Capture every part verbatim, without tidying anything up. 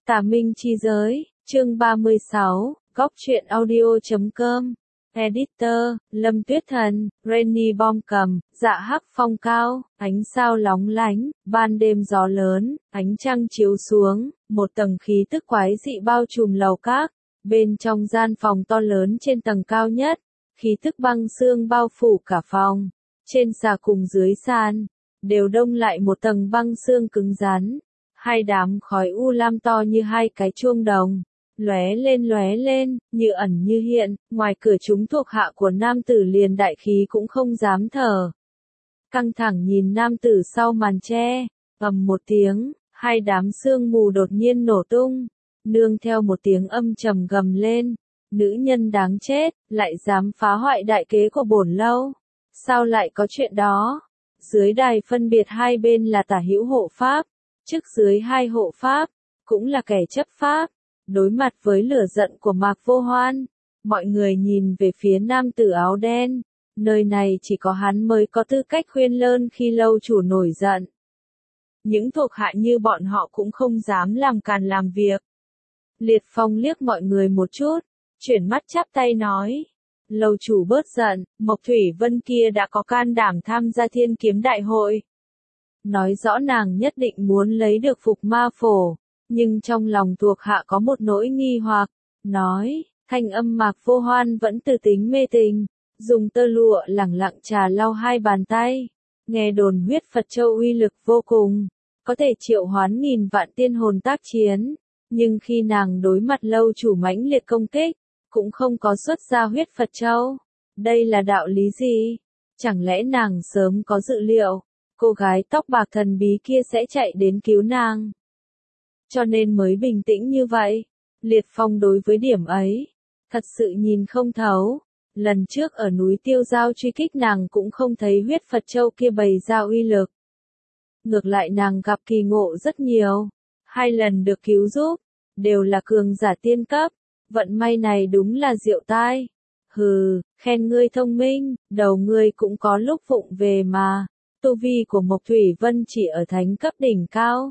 Tà Minh Chi Giới, chương ba mươi sáu, góc truyện audio chấm com. Editor, Lâm Tuyết Thần, Rainy Bom cầm, dạ hắc phong cao, ánh sao lóng lánh, ban đêm gió lớn, ánh trăng chiếu xuống, một tầng khí tức quái dị bao trùm lầu các, bên trong gian phòng to lớn trên tầng cao nhất, khí tức băng xương bao phủ cả phòng, trên xà cùng dưới sàn, đều đông lại một tầng băng xương cứng rắn, hai đám khói u lam to như hai cái chuông đồng. Lóe lên lóe lên, như ẩn như hiện, ngoài cửa chúng thuộc hạ của nam tử liền đại khí cũng không dám thở. Căng thẳng nhìn nam tử sau màn tre, ầm một tiếng, hai đám sương mù đột nhiên nổ tung, nương theo một tiếng âm trầm gầm lên, nữ nhân đáng chết, lại dám phá hoại đại kế của bổn lâu. Sao lại có chuyện đó? Dưới đài phân biệt hai bên là tả hữu hộ pháp, trước dưới hai hộ pháp, cũng là kẻ chấp pháp. Đối mặt với lửa giận của Mạc Vô Hoan, mọi người nhìn về phía nam tử áo đen, nơi này chỉ có hắn mới có tư cách khuyên lơn khi lâu chủ nổi giận. Những thuộc hạ như bọn họ cũng không dám làm càn làm việc. Liệt Phong liếc mọi người một chút, chuyển mắt chắp tay nói, lâu chủ bớt giận, Mộc Thủy Vân kia đã có can đảm tham gia Thiên Kiếm Đại hội. Nói rõ nàng nhất định muốn lấy được Phục Ma Phổ. Nhưng trong lòng thuộc hạ có một nỗi nghi hoặc, nói, thanh âm Mạc Vô Hoan vẫn từ tính mê tình, dùng tơ lụa lẳng lặng trà lau hai bàn tay, nghe đồn huyết Phật Châu uy lực vô cùng, có thể triệu hoán nghìn vạn tiên hồn tác chiến, nhưng khi nàng đối mặt lâu chủ mãnh liệt công kích, cũng không có xuất ra huyết Phật Châu. Đây là đạo lý gì? Chẳng lẽ nàng sớm có dự liệu, cô gái tóc bạc thần bí kia sẽ chạy đến cứu nàng? Cho nên mới bình tĩnh như vậy. Liệt Phong đối với điểm ấy, thật sự nhìn không thấu. Lần trước ở núi Tiêu Giao truy kích nàng cũng không thấy huyết Phật Châu kia bày ra uy lực. Ngược lại nàng gặp kỳ ngộ rất nhiều. Hai lần được cứu giúp, đều là cường giả tiên cấp. Vận may này đúng là diệu tai. Hừ, khen ngươi thông minh, đầu ngươi cũng có lúc vụng về mà. Tu vi của Mộc Thủy Vân chỉ ở thánh cấp đỉnh cao.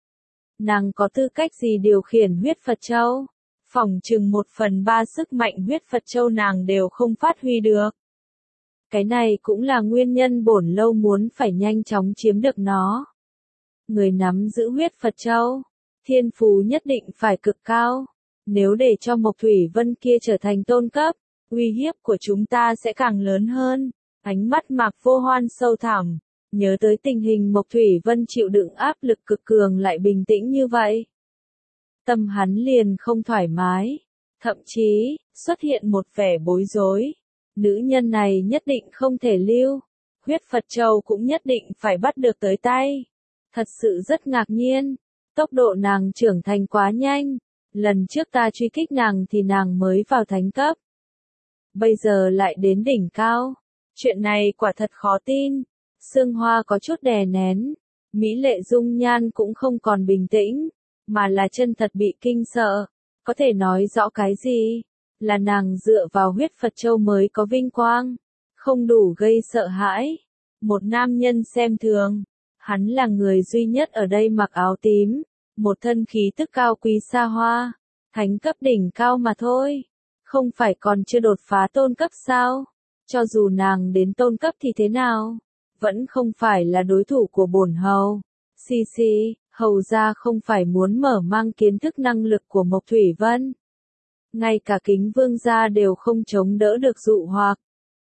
Nàng có tư cách gì điều khiển huyết Phật Châu? Phỏng chừng một phần ba sức mạnh huyết Phật Châu nàng đều không phát huy được. Cái này cũng là nguyên nhân bổn lâu muốn phải nhanh chóng chiếm được nó. Người nắm giữ huyết Phật Châu, thiên phú nhất định phải cực cao. Nếu để cho Mộc Thủy Vân kia trở thành tôn cấp, uy hiếp của chúng ta sẽ càng lớn hơn. Ánh mắt Mạc Vô Hoan sâu thẳm. Nhớ tới tình hình Mộc Thủy Vân chịu đựng áp lực cực cường lại bình tĩnh như vậy. Tâm hắn liền không thoải mái, thậm chí, xuất hiện một vẻ bối rối. Nữ nhân này nhất định không thể lưu, huyết Phật Châu cũng nhất định phải bắt được tới tay. Thật sự rất ngạc nhiên, tốc độ nàng trưởng thành quá nhanh, lần trước ta truy kích nàng thì nàng mới vào thánh cấp. Bây giờ lại đến đỉnh cao, chuyện này quả thật khó tin. Sương Hoa có chút đè nén, mỹ lệ dung nhan cũng không còn bình tĩnh, mà là chân thật bị kinh sợ. Có thể nói rõ cái gì? Là nàng dựa vào huyết Phật Châu mới có vinh quang, không đủ gây sợ hãi. Một nam nhân xem thường, hắn là người duy nhất ở đây mặc áo tím, một thân khí tức cao quý xa hoa, thánh cấp đỉnh cao mà thôi. Không phải còn chưa đột phá tôn cấp sao? Cho dù nàng đến tôn cấp thì thế nào? Vẫn không phải là đối thủ của bổn hầu. Xì xì, hầu gia không phải muốn mở mang kiến thức năng lực của Mộc Thủy Vân. Ngay cả Kính Vương gia đều không chống đỡ được dụ hoặc.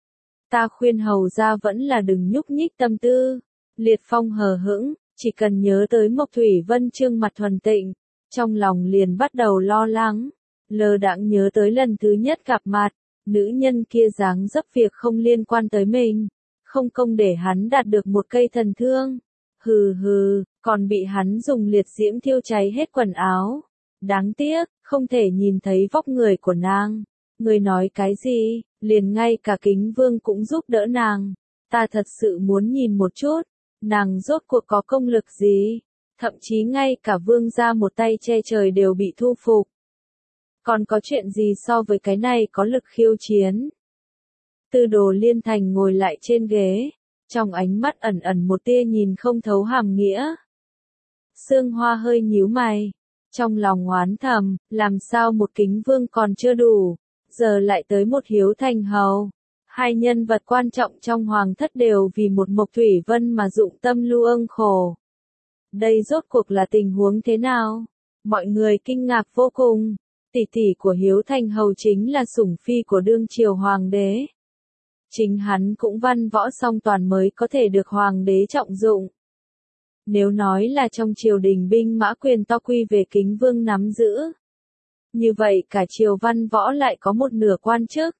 Ta khuyên hầu gia vẫn là đừng nhúc nhích tâm tư. Liệt Phong hờ hững, chỉ cần nhớ tới Mộc Thủy Vân trương mặt thuần tịnh, trong lòng liền bắt đầu lo lắng. Lơ đãng nhớ tới lần thứ nhất gặp mặt, nữ nhân kia dáng dấp việc không liên quan tới mình. Không công để hắn đạt được một cây thần thương. Hừ hừ, còn bị hắn dùng liệt diễm thiêu cháy hết quần áo. Đáng tiếc, không thể nhìn thấy vóc người của nàng. Người nói cái gì, liền ngay cả Kính Vương cũng giúp đỡ nàng. Ta thật sự muốn nhìn một chút, nàng rốt cuộc có công lực gì. Thậm chí ngay cả vương gia một tay che trời đều bị thu phục. Còn có chuyện gì so với cái này có lực khiêu chiến? Tư Đồ Liên Thành ngồi lại trên ghế, trong ánh mắt ẩn ẩn một tia nhìn không thấu hàm nghĩa. Sương Hoa hơi nhíu mày, Trong lòng oán thầm, làm sao một Kính Vương còn chưa đủ, giờ lại tới một Hiếu Thành Hầu. Hai nhân vật quan trọng trong hoàng thất đều vì một Mộc Thủy Vân mà dụng tâm lưu ương khổ. Đây rốt cuộc là tình huống thế nào? Mọi người kinh ngạc vô cùng. Tỷ tỷ của Hiếu Thành Hầu chính là sủng phi của đương triều hoàng đế. Chính hắn cũng văn võ song toàn mới có thể được hoàng đế trọng dụng. Nếu nói là trong triều đình binh mã quyền to quy về Kính Vương nắm giữ, như vậy cả triều văn võ lại có một nửa quan chức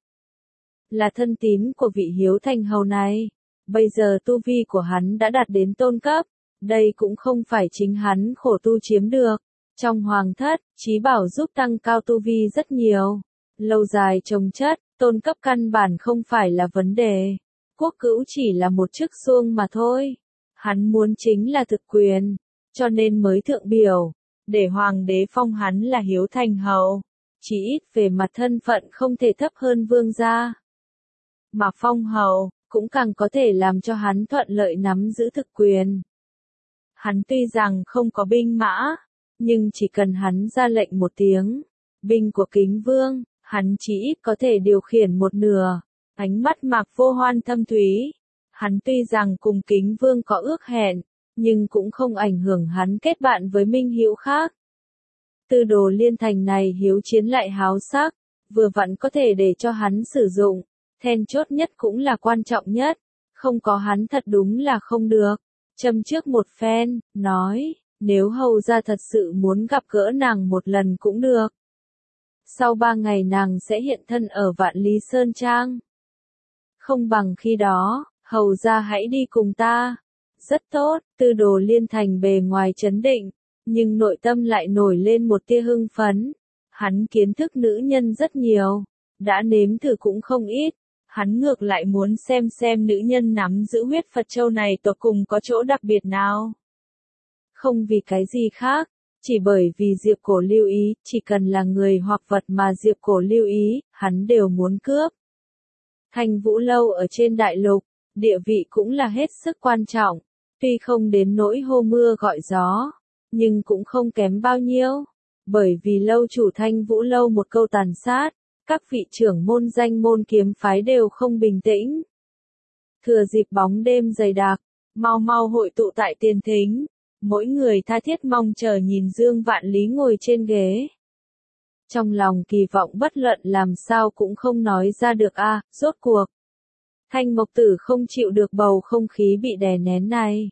là thân tín của vị Hiếu Thành Hầu này. Bây giờ tu vi của hắn đã đạt đến tôn cấp, đây cũng không phải chính hắn khổ tu chiếm được. Trong hoàng thất, trí bảo giúp tăng cao tu vi rất nhiều. Lâu dài trồng chất, tôn cấp căn bản không phải là vấn đề. Quốc cữu chỉ là một chức xuông mà thôi. Hắn muốn chính là thực quyền, cho nên mới thượng biểu, để hoàng đế phong hắn là Hiếu Thành Hầu. Chỉ ít về mặt thân phận không thể thấp hơn vương gia. Mà phong hầu, cũng càng có thể làm cho hắn thuận lợi nắm giữ thực quyền. Hắn tuy rằng không có binh mã, nhưng chỉ cần hắn ra lệnh một tiếng, binh của Kính Vương, hắn chỉ ít có thể điều khiển một nửa. Ánh mắt Mạc Vô Hoan thâm thúy. Hắn tuy rằng cùng Kính Vương có ước hẹn, nhưng cũng không ảnh hưởng hắn kết bạn với minh hữu khác. Tư đồ liên thành này hiếu chiến lại háo sắc, vừa vặn có thể để cho hắn sử dụng. Then chốt nhất cũng là quan trọng nhất, không có hắn thật đúng là không được. Châm trước một phen, nói, nếu hầu ra thật sự muốn gặp gỡ nàng một lần cũng được. Sau ba ngày nàng sẽ hiện thân ở Vạn Lý Sơn Trang. Không bằng khi đó, hầu ra hãy đi cùng ta. Rất tốt, tư đồ liên thành bề ngoài trấn định, nhưng nội tâm lại nổi lên một tia hưng phấn. Hắn kiến thức nữ nhân rất nhiều, đã nếm thử cũng không ít. Hắn ngược lại muốn xem xem nữ nhân nắm giữ huyết Phật châu này tột cùng có chỗ đặc biệt nào. Không vì cái gì khác, chỉ bởi vì Diệp Cổ lưu ý, chỉ cần là người hoặc vật mà Diệp Cổ lưu ý, hắn đều muốn cướp. Thanh Vũ Lâu ở trên đại lục, địa vị cũng là hết sức quan trọng, tuy không đến nỗi hô mưa gọi gió, nhưng cũng không kém bao nhiêu, bởi vì lâu chủ Thanh Vũ Lâu một câu tàn sát, các vị trưởng môn danh môn kiếm phái đều không bình tĩnh. Thừa dịp bóng đêm dày đặc, mau mau hội tụ tại tiền thính, mỗi người tha thiết mong chờ nhìn Dương Vạn Lý ngồi trên ghế. Trong lòng kỳ vọng bất luận làm sao cũng không nói ra được a, à, rốt cuộc. Thanh Mộc Tử không chịu được bầu không khí bị đè nén này.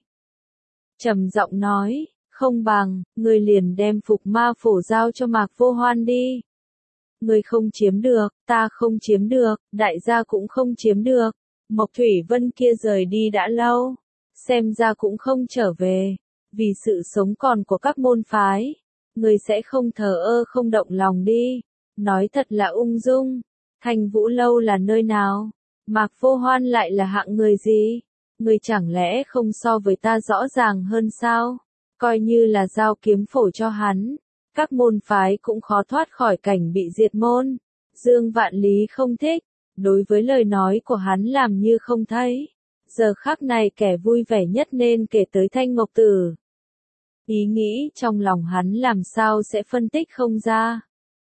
Trầm giọng nói, không bằng, người liền đem Phục Ma Phổ giao cho Mạc Vô Hoan đi. Người không chiếm được, ta không chiếm được, đại gia cũng không chiếm được. Mộc Thủy Vân kia rời đi đã lâu, xem ra cũng không trở về. Vì sự sống còn của các môn phái, người sẽ không thờ ơ không động lòng đi. Nói thật là ung dung. Thanh Vũ Lâu là nơi nào? Mạc Vô Hoan lại là hạng người gì? Người chẳng lẽ không so với ta rõ ràng hơn sao? Coi như là giao kiếm phổ cho hắn, các môn phái cũng khó thoát khỏi cảnh bị diệt môn. Dương Vạn Lý không thích, đối với lời nói của hắn làm như không thấy. Giờ khắc này kẻ vui vẻ nhất nên kể tới Thanh Mộc Tử. Ý nghĩ trong lòng hắn làm sao sẽ phân tích không ra.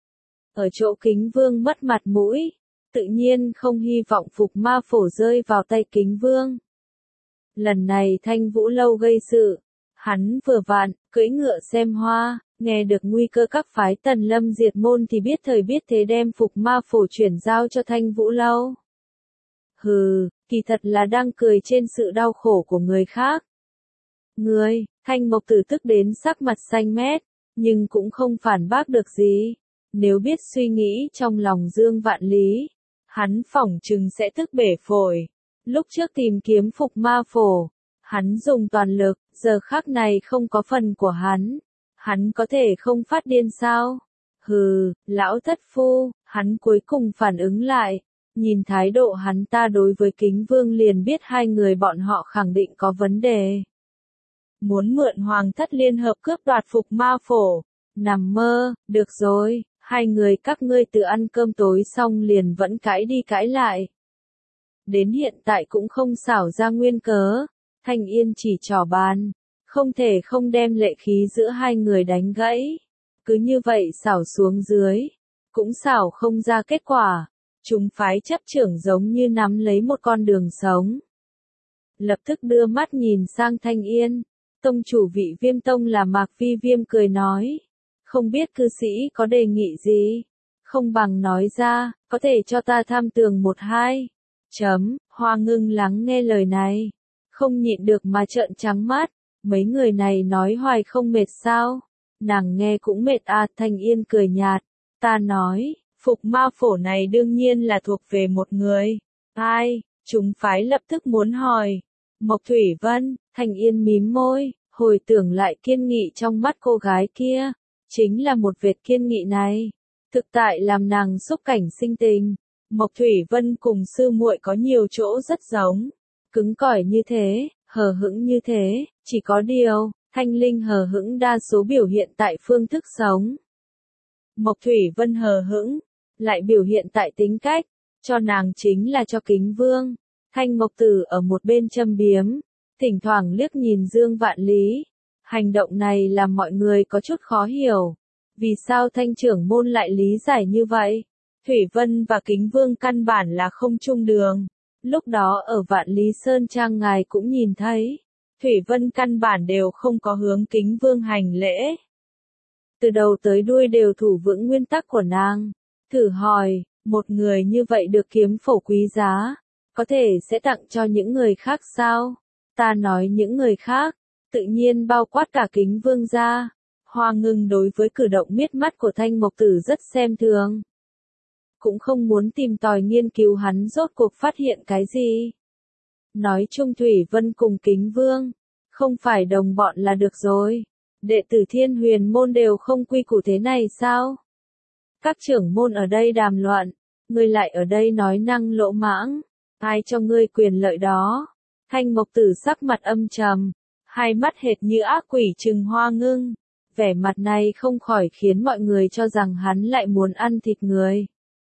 Ở chỗ Kính Vương mất mặt mũi, tự nhiên không hy vọng Phục Ma Phổ rơi vào tay Kính Vương. Lần này Thanh Vũ Lâu gây sự, hắn vừa vặn, cưỡi ngựa xem hoa, nghe được nguy cơ các phái Tần Lâm diệt môn thì biết thời biết thế đem Phục Ma Phổ chuyển giao cho Thanh Vũ Lâu. Hừ, kỳ thật là đang cười trên sự đau khổ của người khác. Ngươi, Thanh Mộc Tử tức đến sắc mặt xanh mét, nhưng cũng không phản bác được gì. Nếu biết suy nghĩ trong lòng Dương Vạn Lý, hắn phỏng chừng sẽ tức bể phổi. Lúc trước tìm kiếm Phục Ma Phổ, hắn dùng toàn lực, giờ khắc này không có phần của hắn. Hắn có thể không phát điên sao? Hừ, lão thất phu, hắn cuối cùng phản ứng lại. Nhìn thái độ hắn ta đối với Kính Vương liền biết hai người bọn họ khẳng định có vấn đề. Muốn mượn hoàng thất liên hợp cướp đoạt Phục Ma Phổ. Nằm mơ, được rồi, hai người các ngươi tự ăn cơm tối xong liền vẫn cãi đi cãi lại. Đến hiện tại cũng không xảo ra nguyên cớ. Thanh Yên chỉ trò bàn, không thể không đem lệ khí giữa hai người đánh gãy. Cứ như vậy xảo xuống dưới, cũng xảo không ra kết quả. Chúng phái chấp trưởng giống như nắm lấy một con đường sống. Lập tức đưa mắt nhìn sang Thanh Yên. Tông chủ Vị Viêm Tông là Mạc Vi Viêm cười nói. Không biết cư sĩ có đề nghị gì? Không bằng nói ra, có thể cho ta tham tường một hai. Chấm, Hoa Ngưng lắng nghe lời này. Không nhịn được mà trợn trắng mắt. Mấy người này nói hoài không mệt sao? Nàng nghe cũng mệt à. Thanh Yên cười nhạt. Ta nói, Phục Ma Phổ này đương nhiên là thuộc về một người. Ai? Chúng phái lập tức muốn hỏi. Mộc Thủy Vân. Thanh Yên mím môi, hồi tưởng lại kiên nghị trong mắt cô gái kia. Chính là một vệt kiên nghị này. Thực tại làm nàng xúc cảnh sinh tình. Mộc Thủy Vân cùng sư muội có nhiều chỗ rất giống. Cứng cỏi như thế, hờ hững như thế, chỉ có điều, Thanh Linh hờ hững đa số biểu hiện tại phương thức sống. Mộc Thủy Vân hờ hững, lại biểu hiện tại tính cách, cho nàng chính là cho Kính Vương. Thanh Mộc Tử ở một bên châm biếm, thỉnh thoảng liếc nhìn Dương Vạn Lý. Hành động này làm mọi người có chút khó hiểu. Vì sao Thanh trưởng môn lại lý giải như vậy? Thủy Vân và Kính Vương căn bản là không chung đường. Lúc đó ở Vạn Lý Sơn Trang ngài cũng nhìn thấy. Thủy Vân căn bản đều không có hướng Kính Vương hành lễ. Từ đầu tới đuôi đều thủ vững nguyên tắc của nàng. Thử hỏi, một người như vậy được kiếm phổ quý giá, có thể sẽ tặng cho những người khác sao? Ta nói những người khác, tự nhiên bao quát cả Kính Vương gia. Hoa Ngưng đối với cử động miết mắt của Thanh Mộc Tử rất xem thường. Cũng không muốn tìm tòi nghiên cứu hắn rốt cuộc phát hiện cái gì. Nói chung Thủy Vân cùng Kính Vương, không phải đồng bọn là được rồi. Đệ tử Thiên Huyền môn đều không quy củ thế này sao? Các trưởng môn ở đây đàm luận, ngươi lại ở đây nói năng lỗ mãng. Ai cho ngươi quyền lợi đó? Thanh Mộc Tử sắc mặt âm trầm, hai mắt hệt như ác quỷ trừng Hoa Ngưng. Vẻ mặt này không khỏi khiến mọi người cho rằng hắn lại muốn ăn thịt người.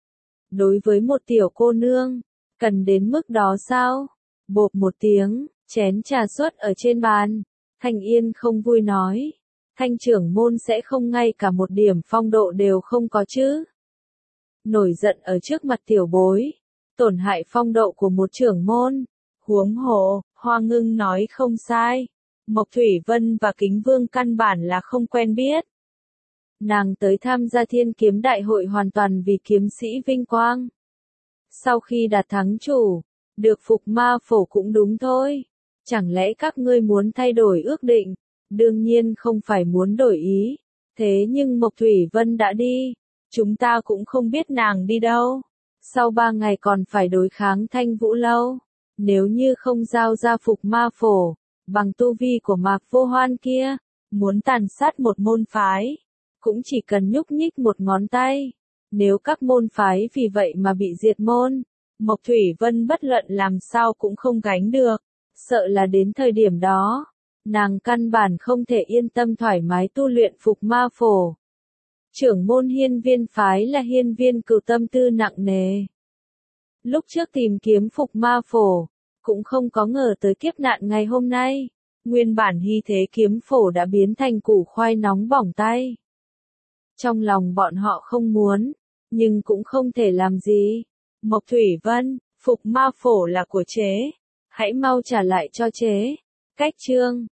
Đối với một tiểu cô nương, cần đến mức đó sao? Bộp một tiếng, chén trà xuất ở trên bàn. Thanh Yên không vui nói. Thanh trưởng môn sẽ không ngay cả một điểm phong độ đều không có chứ? Nổi giận ở trước mặt tiểu bối, tổn hại phong độ của một trưởng môn. Huống hồ, Hoa Ngưng nói không sai. Mộc Thủy Vân và Kính Vương căn bản là không quen biết. Nàng tới tham gia Thiên Kiếm Đại hội hoàn toàn vì kiếm sĩ vinh quang. Sau khi đạt thắng chủ, được Phục Ma Phổ cũng đúng thôi. Chẳng lẽ các ngươi muốn thay đổi ước định? Đương nhiên không phải muốn đổi ý. Thế nhưng Mộc Thủy Vân đã đi. Chúng ta cũng không biết nàng đi đâu. Sau ba ngày còn phải đối kháng Thanh Vũ Lâu. Nếu như không giao ra Phục Ma Phổ, bằng tu vi của Mạc Vô Hoan kia, muốn tàn sát một môn phái, cũng chỉ cần nhúc nhích một ngón tay. Nếu các môn phái vì vậy mà bị diệt môn, Mộc Thủy Vân bất luận làm sao cũng không gánh được. Sợ là đến thời điểm đó, nàng căn bản không thể yên tâm thoải mái tu luyện Phục Ma Phổ. Trưởng môn Hiên Viên phái là Hiên Viên Cửu tâm tư nặng nề. Lúc trước tìm kiếm Phục Ma Phổ, cũng không có ngờ tới kiếp nạn ngày hôm nay. Nguyên bản hy thế kiếm phổ đã biến thành củ khoai nóng bỏng tay. Trong lòng bọn họ không muốn, nhưng cũng không thể làm gì. Mộc Thủy Vân, Phục Ma Phổ là của chế. Hãy mau trả lại cho chế. Cách chương